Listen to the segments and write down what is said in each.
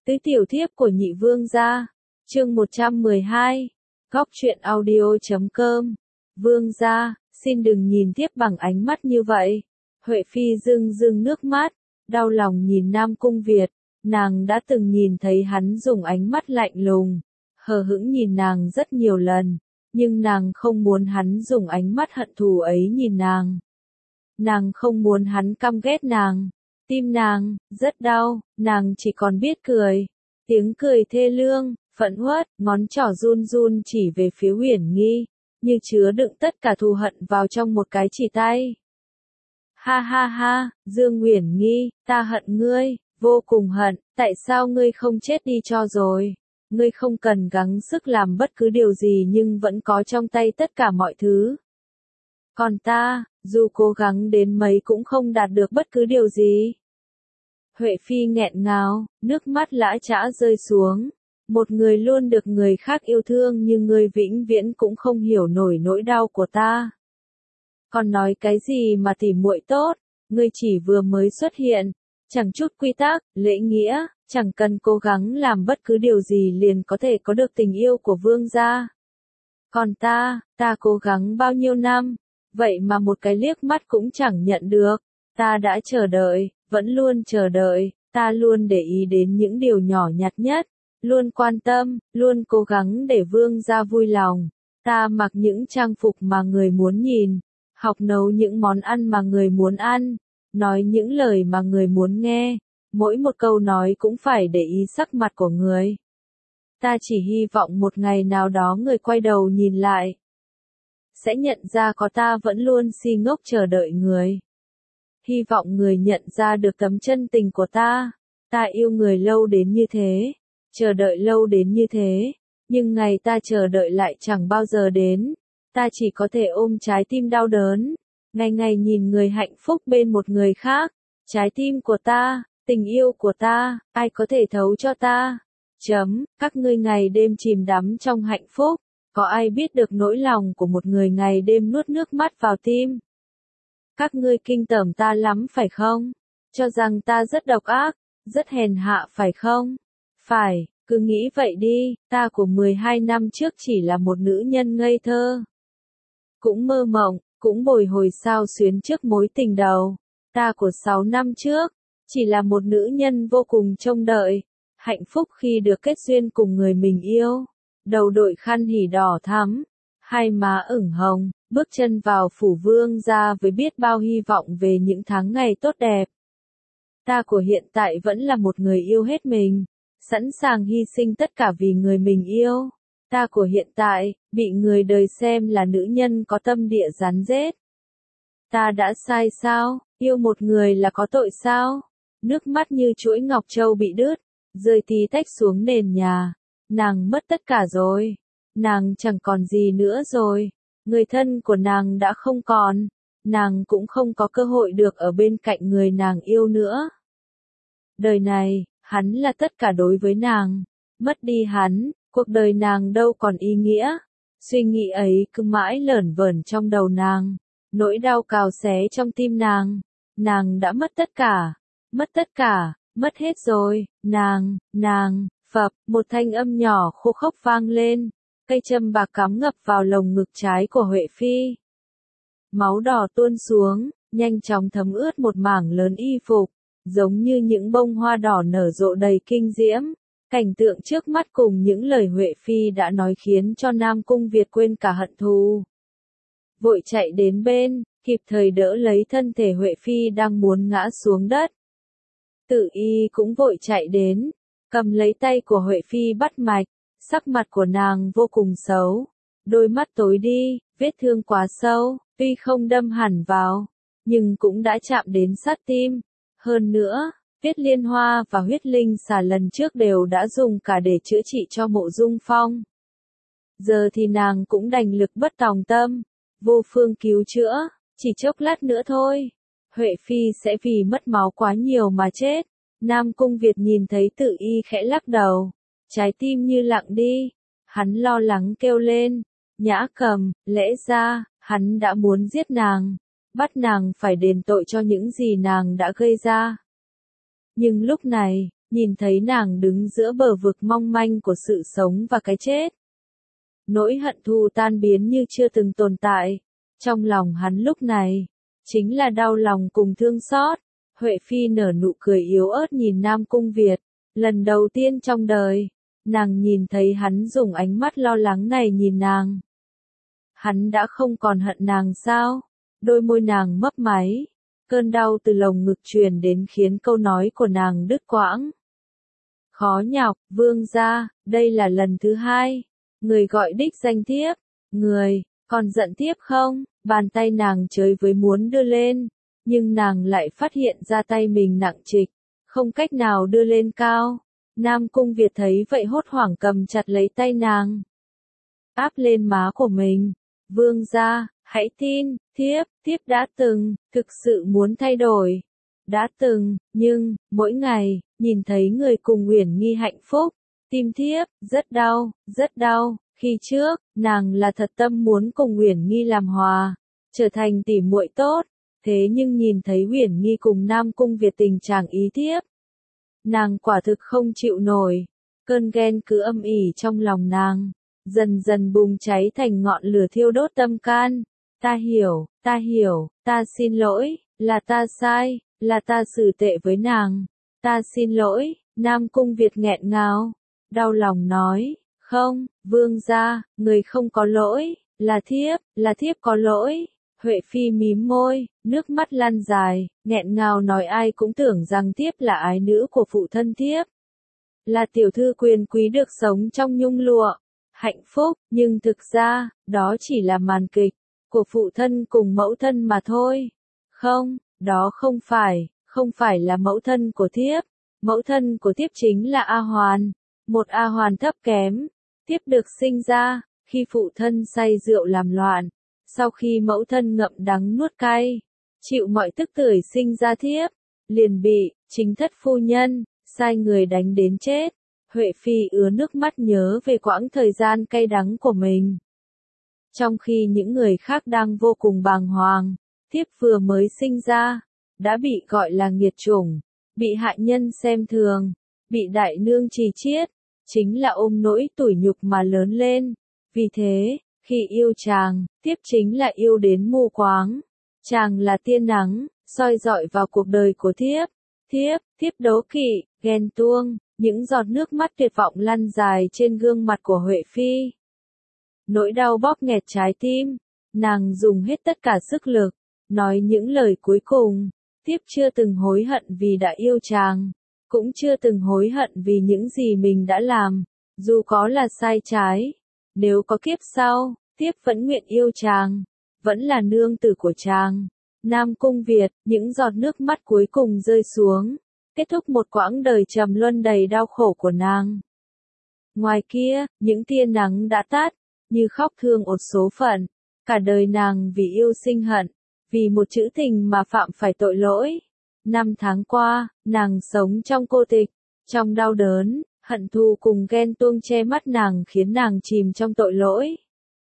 Tứ tiểu thiếp của nhị vương gia. Chương 112. Góc truyện audio.com. Vương gia, xin đừng nhìn thiếp bằng ánh mắt như vậy. Huệ Phi rưng rưng nước mắt, đau lòng nhìn Nam Cung Việt. Nàng đã từng nhìn thấy hắn dùng ánh mắt lạnh lùng, hờ hững nhìn nàng rất nhiều lần, nhưng nàng không muốn hắn dùng ánh mắt hận thù ấy nhìn nàng. Nàng không muốn hắn căm ghét nàng. Tim nàng rất đau, nàng chỉ còn biết cười. Tiếng cười thê lương, phẫn uất, ngón trỏ run run chỉ về phía Uyển Nghi, như chứa đựng tất cả thù hận vào trong một cái chỉ tay. Ha ha ha, Dương Uyển Nghi, ta hận ngươi, vô cùng hận, tại sao ngươi không chết đi cho rồi? Ngươi không cần gắng sức làm bất cứ điều gì nhưng vẫn có trong tay tất cả mọi thứ. Còn ta, dù cố gắng đến mấy cũng không đạt được bất cứ điều gì. Huệ Phi nghẹn ngào, nước mắt lã chã rơi xuống. Một người luôn được người khác yêu thương nhưng ngươi vĩnh viễn cũng không hiểu nổi nỗi đau của ta. Còn nói cái gì mà tỉ muội tốt, ngươi chỉ vừa mới xuất hiện, chẳng chút quy tắc, lễ nghĩa, chẳng cần cố gắng làm bất cứ điều gì liền có thể có được tình yêu của vương gia. Còn ta cố gắng bao nhiêu năm, vậy mà một cái liếc mắt cũng chẳng nhận được. Ta đã chờ đợi, vẫn luôn chờ đợi, ta luôn để ý đến những điều nhỏ nhặt nhất, luôn quan tâm, luôn cố gắng để vương gia vui lòng. Ta mặc những trang phục mà người muốn nhìn, học nấu những món ăn mà người muốn ăn, nói những lời mà người muốn nghe, mỗi một câu nói cũng phải để ý sắc mặt của người. Ta chỉ hy vọng một ngày nào đó người quay đầu nhìn lại, sẽ nhận ra có ta vẫn luôn si ngốc chờ đợi người. Hy vọng người nhận ra được tấm chân tình của ta. Ta yêu người lâu đến như thế, chờ đợi lâu đến như thế, nhưng ngày ta chờ đợi lại chẳng bao giờ đến. Ta chỉ có thể ôm trái tim đau đớn, ngày ngày nhìn người hạnh phúc bên một người khác. Trái tim của ta, tình yêu của ta, ai có thể thấu cho ta? Các ngươi ngày đêm chìm đắm trong hạnh phúc, có ai biết được nỗi lòng của một người ngày đêm nuốt nước mắt vào tim? Các ngươi kinh tởm ta lắm phải không? Cho rằng ta rất độc ác, rất hèn hạ phải không? Phải, cứ nghĩ vậy đi, ta của 12 năm trước chỉ là một nữ nhân ngây thơ. Cũng mơ mộng, cũng bồi hồi sao xuyến trước mối tình đầu. Ta của 6 năm trước, chỉ là một nữ nhân vô cùng trông đợi, hạnh phúc khi được kết duyên cùng người mình yêu. Đầu đội khăn hỉ đỏ thắm, hai má ửng hồng, bước chân vào phủ vương gia với biết bao hy vọng về những tháng ngày tốt đẹp. Ta của hiện tại vẫn là một người yêu hết mình, sẵn sàng hy sinh tất cả vì người mình yêu. Ta của hiện tại, bị người đời xem là nữ nhân có tâm địa rắn rết. Ta đã sai sao? Yêu một người là có tội sao? Nước mắt như chuỗi ngọc châu bị đứt, rơi tí tách xuống nền nhà. Nàng mất tất cả rồi. Nàng chẳng còn gì nữa rồi. Người thân của nàng đã không còn. Nàng cũng không có cơ hội được ở bên cạnh người nàng yêu nữa. Đời này, hắn là tất cả đối với nàng. Mất đi hắn, cuộc đời nàng đâu còn ý nghĩa. Suy nghĩ ấy cứ mãi lởn vởn trong đầu nàng. Nỗi đau cào xé trong tim nàng. Nàng đã mất tất cả. Mất tất cả, mất hết rồi. Nàng, phập, một thanh âm nhỏ khô khốc vang lên. Cây châm bạc cắm ngập vào lồng ngực trái của Huệ Phi. Máu đỏ tuôn xuống, nhanh chóng thấm ướt một mảng lớn y phục, giống như những bông hoa đỏ nở rộ đầy kinh diễm. Cảnh tượng trước mắt cùng những lời Huệ Phi đã nói khiến cho Nam Cung Việt quên cả hận thù. Vội chạy đến bên, kịp thời đỡ lấy thân thể Huệ Phi đang muốn ngã xuống đất. Tử y cũng vội chạy đến, cầm lấy tay của Huệ Phi bắt mạch. Sắc mặt của nàng vô cùng xấu, đôi mắt tối đi, vết thương quá sâu, tuy không đâm hẳn vào, nhưng cũng đã chạm đến sát tim. Hơn nữa, huyết liên hoa và huyết linh xà lần trước đều đã dùng cả để chữa trị cho Mộ Dung Phong. Giờ thì nàng cũng đành lực bất tòng tâm, vô phương cứu chữa, chỉ chốc lát nữa thôi. Huệ Phi sẽ vì mất máu quá nhiều mà chết. Nam Cung Việt nhìn thấy Tử y khẽ lắc đầu. Trái tim như lặng đi, hắn lo lắng kêu lên, Nhã Cầm, lẽ ra, hắn đã muốn giết nàng, bắt nàng phải đền tội cho những gì nàng đã gây ra. Nhưng lúc này, nhìn thấy nàng đứng giữa bờ vực mong manh của sự sống và cái chết. Nỗi hận thù tan biến như chưa từng tồn tại. Trong lòng hắn lúc này, chính là đau lòng cùng thương xót. Huệ Phi nở nụ cười yếu ớt nhìn Nam Cung Việt. Lần đầu tiên trong đời, nàng nhìn thấy hắn dùng ánh mắt lo lắng này nhìn nàng. Hắn đã không còn hận nàng sao? Đôi môi nàng mấp máy. Cơn đau từ lồng ngực truyền đến khiến câu nói của nàng đứt quãng. Khó nhọc, vương gia, đây là lần thứ hai. Người gọi đích danh thiếp. Người, còn giận thiếp không? Bàn tay nàng chới với muốn đưa lên. Nhưng nàng lại phát hiện ra tay mình nặng trịch. Không cách nào đưa lên cao. Nam Cung Việt thấy vậy hốt hoảng cầm chặt lấy tay nàng. Áp lên má của mình. Vương gia, hãy tin, thiếp đã từng, thực sự muốn thay đổi. Đã từng, nhưng, mỗi ngày, nhìn thấy người cùng Uyển Nghi hạnh phúc, tim thiếp, rất đau. Khi trước, nàng là thật tâm muốn cùng Uyển Nghi làm hòa, trở thành tỉ muội tốt. Thế nhưng nhìn thấy Uyển Nghi cùng Nam Cung Việt tình trạng ý thiếp, nàng quả thực không chịu nổi. Cơn ghen cứ âm ỉ trong lòng nàng, dần dần bùng cháy thành ngọn lửa thiêu đốt tâm can. Ta hiểu, ta xin lỗi, là ta sai, là ta xử tệ với nàng. Ta xin lỗi, Nam Cung Việt nghẹn ngào, đau lòng nói, không, vương gia, người không có lỗi, là thiếp có lỗi. Huệ Phi mím môi, nước mắt lăn dài, nghẹn ngào nói ai cũng tưởng rằng thiếp là ái nữ của phụ thân thiếp. Là tiểu thư quyền quý được sống trong nhung lụa, hạnh phúc, nhưng thực ra, đó chỉ là màn kịch, của phụ thân cùng mẫu thân mà thôi. Không, đó không phải là mẫu thân của thiếp. Mẫu thân của thiếp chính là A Hoàn, một A Hoàn thấp kém. Thiếp được sinh ra, khi phụ thân say rượu làm loạn. Sau khi mẫu thân ngậm đắng nuốt cay, chịu mọi tức tưởi sinh ra thiếp, liền bị chính thất phu nhân sai người đánh đến chết. Huệ Phi ứa nước mắt nhớ về quãng thời gian cay đắng của mình. Trong khi những người khác đang vô cùng bàng hoàng, thiếp vừa mới sinh ra, đã bị gọi là nghiệt chủng, bị hạ nhân xem thường, bị đại nương trì chiết, chính là ôm nỗi tủi nhục mà lớn lên. Vì thế, khi yêu chàng, thiếp chính là yêu đến mù quáng. Chàng là tia nắng, soi rọi vào cuộc đời của thiếp. Thiếp đố kỵ, ghen tuông, những giọt nước mắt tuyệt vọng lăn dài trên gương mặt của Huệ Phi. Nỗi đau bóp nghẹt trái tim, nàng dùng hết tất cả sức lực, nói những lời cuối cùng. Thiếp chưa từng hối hận vì đã yêu chàng, cũng chưa từng hối hận vì những gì mình đã làm, dù có là sai trái. Nếu có kiếp sau, thiếp vẫn nguyện yêu chàng, vẫn là nương tử của chàng. Nam Cung Việt, những giọt nước mắt cuối cùng rơi xuống, kết thúc một quãng đời trầm luân đầy đau khổ của nàng. Ngoài kia, những tia nắng đã tắt, như khóc thương ột số phận. Cả đời nàng vì yêu sinh hận, vì một chữ tình mà phạm phải tội lỗi. 5 tháng qua, nàng sống trong cô tịch, trong đau đớn, hận thù cùng ghen tuông che mắt nàng khiến nàng chìm trong tội lỗi.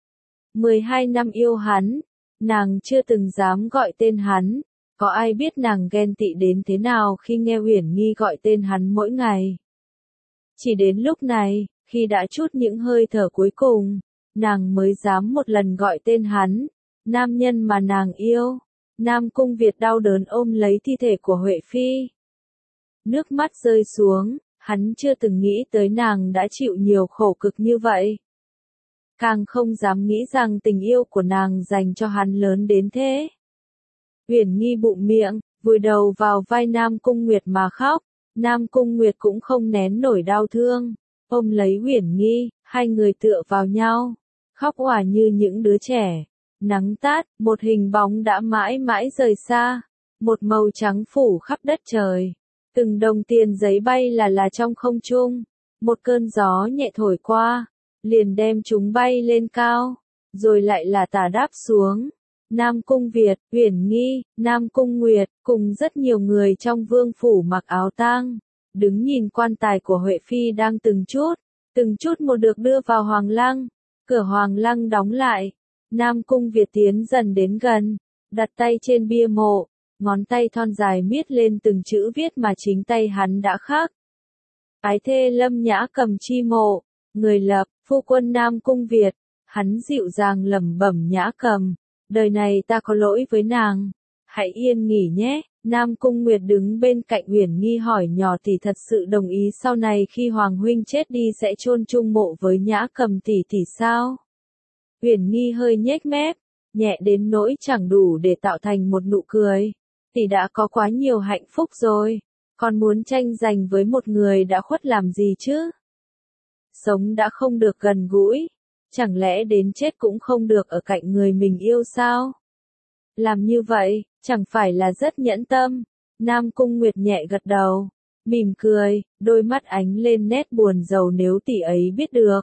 12 năm yêu hắn, nàng chưa từng dám gọi tên hắn. Có ai biết nàng ghen tị đến thế nào khi nghe Uyển Nghi gọi tên hắn mỗi ngày. Chỉ đến lúc này, khi đã trút những hơi thở cuối cùng, nàng mới dám một lần gọi tên hắn, nam nhân mà nàng yêu. Nam Cung Việt đau đớn ôm lấy thi thể của Huệ Phi. Nước mắt rơi xuống, hắn chưa từng nghĩ tới nàng đã chịu nhiều khổ cực như vậy. Càng không dám nghĩ rằng tình yêu của nàng dành cho hắn lớn đến thế. Uyển Nghi bụng miệng, vùi đầu vào vai Nam Cung Nguyệt mà khóc. Nam Cung Nguyệt cũng không nén nổi đau thương, ôm lấy Uyển Nghi, hai người tựa vào nhau, khóc òa như những đứa trẻ. Nắng tát, một hình bóng đã mãi mãi rời xa, một màu trắng phủ khắp đất trời. Từng đồng tiền giấy bay là trong không trung, một cơn gió nhẹ thổi qua, liền đem chúng bay lên cao, rồi lại là tả đáp xuống. Nam Cung Việt, Uyển Nghi, Nam Cung Nguyệt, cùng rất nhiều người trong vương phủ mặc áo tang, đứng nhìn quan tài của Huệ Phi đang từng chút một được đưa vào hoàng lăng. Cửa hoàng lăng đóng lại, Nam Cung Việt tiến dần đến gần, đặt tay trên bia mộ, ngón tay thon dài miết lên từng chữ viết mà chính tay hắn đã khắc. Ái thê Lâm Nhã Cầm chi mộ, người lập, phu quân Nam Cung Việt, hắn dịu dàng lẩm bẩm Nhã Cầm, đời này ta có lỗi với nàng, hãy yên nghỉ nhé. Nam Cung Nguyệt đứng bên cạnh Uyển Nghi hỏi nhỏ tỷ thật sự đồng ý sau này khi Hoàng huynh chết đi sẽ chôn chung mộ với Nhã Cầm tỷ tỷ sao? Uyển Nghi hơi nhếch mép, nhẹ đến nỗi chẳng đủ để tạo thành một nụ cười. Tỷ đã có quá nhiều hạnh phúc rồi, còn muốn tranh giành với một người đã khuất làm gì chứ? Sống đã không được gần gũi, chẳng lẽ đến chết cũng không được ở cạnh người mình yêu sao? Làm như vậy, chẳng phải là rất nhẫn tâm? Nam Cung Nguyệt nhẹ gật đầu, mỉm cười, đôi mắt ánh lên nét buồn rầu nếu tỷ ấy biết được.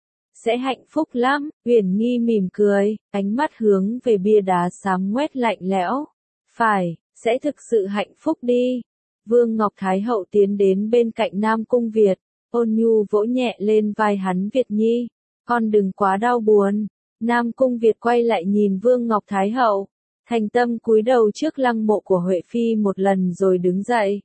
Sẽ hạnh phúc lắm, Uyển Nghi mỉm cười, ánh mắt hướng về bia đá xám ngoét lạnh lẽo. Phải, sẽ thực sự hạnh phúc đi. Vương Ngọc Thái Hậu tiến đến bên cạnh Nam Cung Việt, ôn nhu vỗ nhẹ lên vai hắn Việt Nhi. Con đừng quá đau buồn. Nam Cung Việt quay lại nhìn Vương Ngọc Thái Hậu, thành tâm cúi đầu trước lăng mộ của Huệ Phi một lần rồi đứng dậy.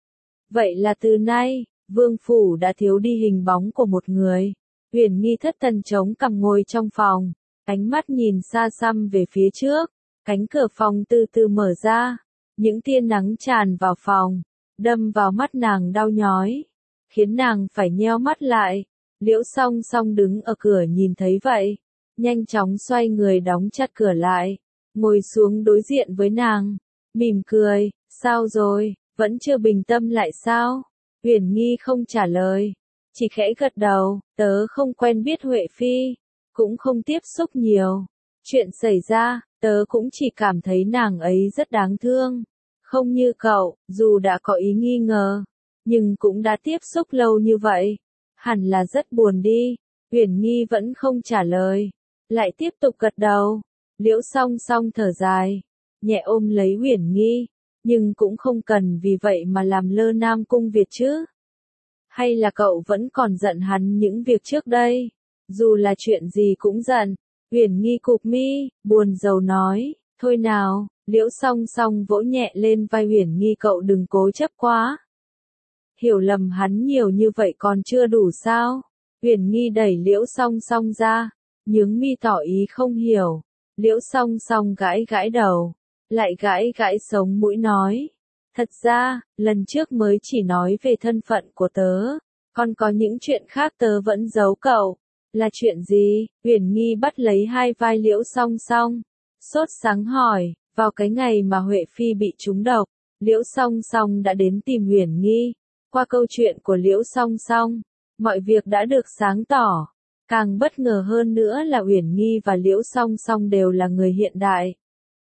Vậy là từ nay, Vương Phủ đã thiếu đi hình bóng của một người. Uyển Nghi thất thần chống cằm ngồi trong phòng, ánh mắt nhìn xa xăm về phía trước, cánh cửa phòng từ từ mở ra, những tia nắng tràn vào phòng, đâm vào mắt nàng đau nhói, khiến nàng phải nheo mắt lại. Liễu Song Song đứng ở cửa nhìn thấy vậy, nhanh chóng xoay người đóng chặt cửa lại, ngồi xuống đối diện với nàng, mỉm cười, sao rồi, vẫn chưa bình tâm lại sao? Uyển Nghi không trả lời, chỉ khẽ gật đầu, tớ không quen biết Huệ Phi, cũng không tiếp xúc nhiều. Chuyện xảy ra, tớ cũng chỉ cảm thấy nàng ấy rất đáng thương. Không như cậu, dù đã có ý nghi ngờ, nhưng cũng đã tiếp xúc lâu như vậy. Hẳn là rất buồn đi. Uyển Nghi vẫn không trả lời, lại tiếp tục gật đầu. Liễu Song Song thở dài, nhẹ ôm lấy Uyển Nghi, nhưng cũng không cần vì vậy mà làm lơ Nam Cung Việt chứ. Hay là cậu vẫn còn giận hắn những việc trước đây? Dù là chuyện gì cũng giận. Uyển Nghi cụp mi, buồn rầu nói, thôi nào. Liễu Song Song vỗ nhẹ lên vai Uyển Nghi, cậu đừng cố chấp quá. Hiểu lầm hắn nhiều như vậy còn chưa đủ sao? Uyển Nghi đẩy Liễu Song Song ra, nhướng mi tỏ ý không hiểu. Liễu Song Song gãi gãi đầu, lại gãi gãi sống mũi nói. Thật ra, lần trước mới chỉ nói về thân phận của tớ, còn có những chuyện khác tớ vẫn giấu cậu. Là chuyện gì? Uyển Nghi bắt lấy hai vai Liễu Song Song, sốt sắng hỏi. Vào cái ngày mà Huệ Phi bị trúng độc, Liễu Song Song đã đến tìm Uyển Nghi. Qua câu chuyện của Liễu Song Song, mọi việc đã được sáng tỏ. Càng bất ngờ hơn nữa là Uyển Nghi và Liễu Song Song đều là người hiện đại.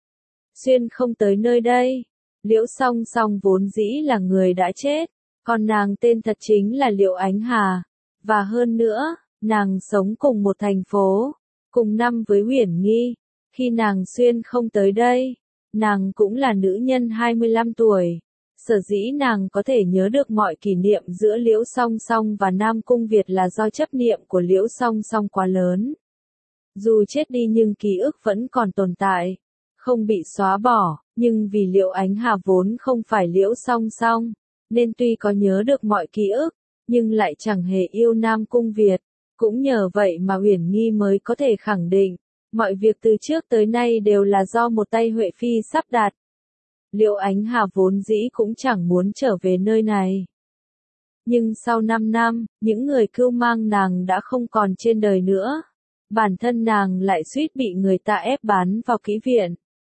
Xuyên không tới nơi đây. Liễu Song Song vốn dĩ là người đã chết, còn nàng tên thật chính là Liễu Ánh Hà. Và hơn nữa, nàng sống cùng một thành phố, cùng năm với Uyển Nghi. Khi nàng xuyên không tới đây, nàng cũng là nữ nhân 25 tuổi. Sở dĩ nàng có thể nhớ được mọi kỷ niệm giữa Liễu Song Song và Nam Cung Việt là do chấp niệm của Liễu Song Song quá lớn. Dù chết đi nhưng ký ức vẫn còn tồn tại, không bị xóa bỏ, nhưng vì Liễu Ánh Hà vốn không phải Liễu Song Song, nên tuy có nhớ được mọi ký ức, nhưng lại chẳng hề yêu Nam Cung Việt. Cũng nhờ vậy mà Uyển Nghi mới có thể khẳng định, mọi việc từ trước tới nay đều là do một tay Huệ Phi sắp đặt. Liễu Ánh Hà vốn dĩ cũng chẳng muốn trở về nơi này. Nhưng sau 5 năm, những người cưu mang nàng đã không còn trên đời nữa. Bản thân nàng lại suýt bị người ta ép bán vào kỹ viện.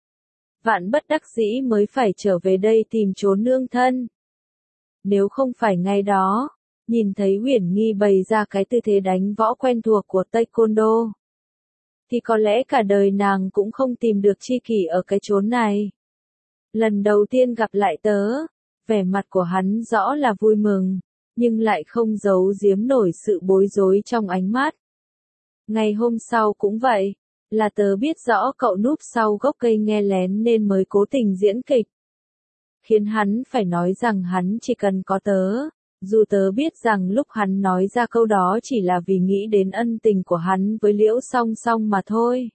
Vạn bất đắc dĩ mới phải trở về đây tìm trốn nương thân. Nếu không phải ngày đó, nhìn thấy Uyển Nghi bày ra cái tư thế đánh võ quen thuộc của Taekwondo, thì có lẽ cả đời nàng cũng không tìm được tri kỷ ở cái chốn này. Lần đầu tiên gặp lại tớ, vẻ mặt của hắn rõ là vui mừng, nhưng lại không giấu giếm nổi sự bối rối trong ánh mắt. Ngày hôm sau cũng vậy, là tớ biết rõ cậu núp sau gốc cây nghe lén nên mới cố tình diễn kịch. Khiến hắn phải nói rằng hắn chỉ cần có tớ, dù tớ biết rằng lúc hắn nói ra câu đó chỉ là vì nghĩ đến ân tình của hắn với Liễu Song Song mà thôi.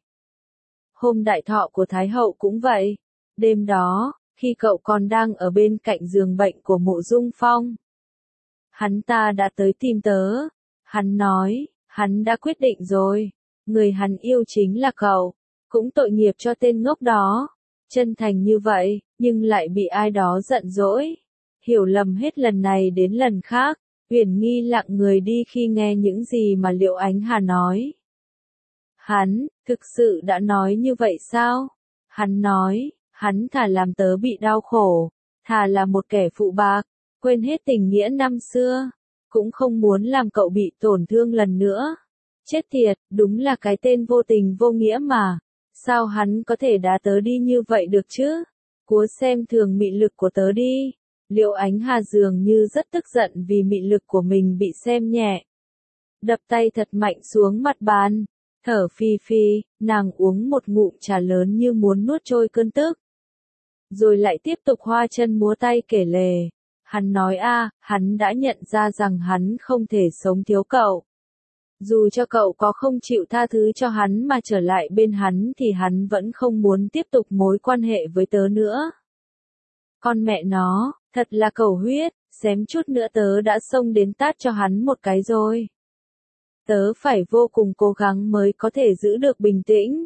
Hôm đại thọ của Thái Hậu cũng vậy. Đêm đó, khi cậu còn đang ở bên cạnh giường bệnh của Mộ Dung Phong, Hắn ta đã tới tìm tớ. Hắn nói, hắn đã quyết định rồi. Người hắn yêu chính là cậu. Cũng tội nghiệp cho tên ngốc đó. Chân thành như vậy, nhưng lại bị ai đó giận dỗi. Hiểu lầm hết lần này đến lần khác. Uyển Nghi lặng người đi khi nghe những gì mà Liệu Ánh Hà nói. Hắn, thực sự đã nói như vậy sao? Hắn nói, hắn thà làm tớ bị đau khổ, thà là một kẻ phụ bạc, quên hết tình nghĩa năm xưa, cũng không muốn làm cậu bị tổn thương lần nữa. Chết tiệt, đúng là cái tên vô tình vô nghĩa mà. Sao hắn có thể đá tớ đi như vậy được chứ? Cúa xem thường mị lực của tớ đi. Liệu Ánh Hà dường như rất tức giận vì mị lực của mình bị xem nhẹ. Đập tay thật mạnh xuống mặt bàn. Thở phì phì, nàng uống một ngụm trà lớn như muốn nuốt trôi cơn tức. Rồi lại tiếp tục hoa chân múa tay kể lể. Hắn nói hắn đã nhận ra rằng hắn không thể sống thiếu cậu. Dù cho cậu có không chịu tha thứ cho hắn mà trở lại bên hắn thì hắn vẫn không muốn tiếp tục mối quan hệ với tớ nữa. Con mẹ nó, thật là cầu huyết, xém chút nữa tớ đã xông đến tát cho hắn một cái rồi. Tớ phải vô cùng cố gắng mới có thể giữ được bình tĩnh.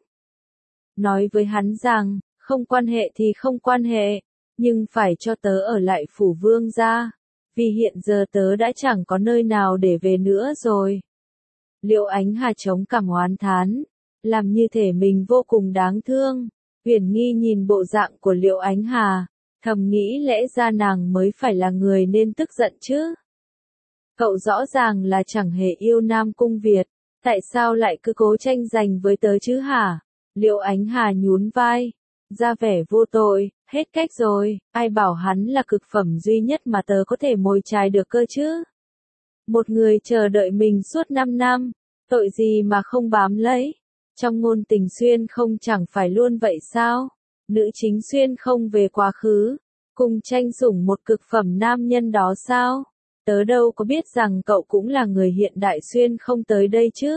Nói với hắn rằng, không quan hệ thì không quan hệ, nhưng phải cho tớ ở lại phủ Vương gia, vì hiện giờ tớ đã chẳng có nơi nào để về nữa rồi. Liệu Ánh Hà chống cằm oán thán, làm như thể mình vô cùng đáng thương. Uyển Nghi nhìn bộ dạng của Liệu Ánh Hà, thầm nghĩ lẽ ra nàng mới phải là người nên tức giận chứ. Cậu rõ ràng là chẳng hề yêu Nam Cung Việt, tại sao lại cứ cố tranh giành với tớ chứ hả? Liệu Ánh Hà nhún vai, ra vẻ vô tội, hết cách rồi, ai bảo hắn là cực phẩm duy nhất mà tớ có thể mồi chài được cơ chứ? Một người chờ đợi mình suốt 5 năm, tội gì mà không bám lấy? Trong ngôn tình xuyên không chẳng phải luôn vậy sao? Nữ chính xuyên không về quá khứ, cùng tranh sủng một cực phẩm nam nhân đó sao? Tớ đâu có biết rằng cậu cũng là người hiện đại xuyên không tới đây chứ.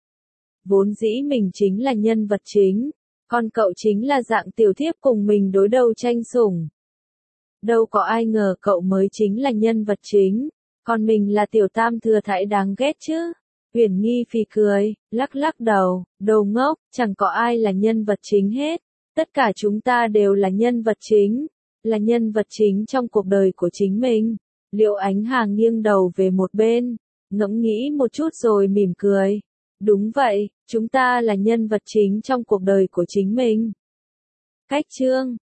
Vốn dĩ mình chính là nhân vật chính, còn cậu chính là dạng tiểu thiếp cùng mình đối đầu tranh sủng. Đâu có ai ngờ cậu mới chính là nhân vật chính, còn mình là tiểu tam thừa thãi đáng ghét chứ. Uyển Nghi phì cười, lắc lắc đầu, đồ ngốc, chẳng có ai là nhân vật chính hết. Tất cả chúng ta đều là nhân vật chính, là nhân vật chính trong cuộc đời của chính mình. Liệu Ánh Hà nghiêng đầu về một bên, ngẫm nghĩ một chút rồi mỉm cười. Đúng vậy, chúng ta là nhân vật chính trong cuộc đời của chính mình. Cách chương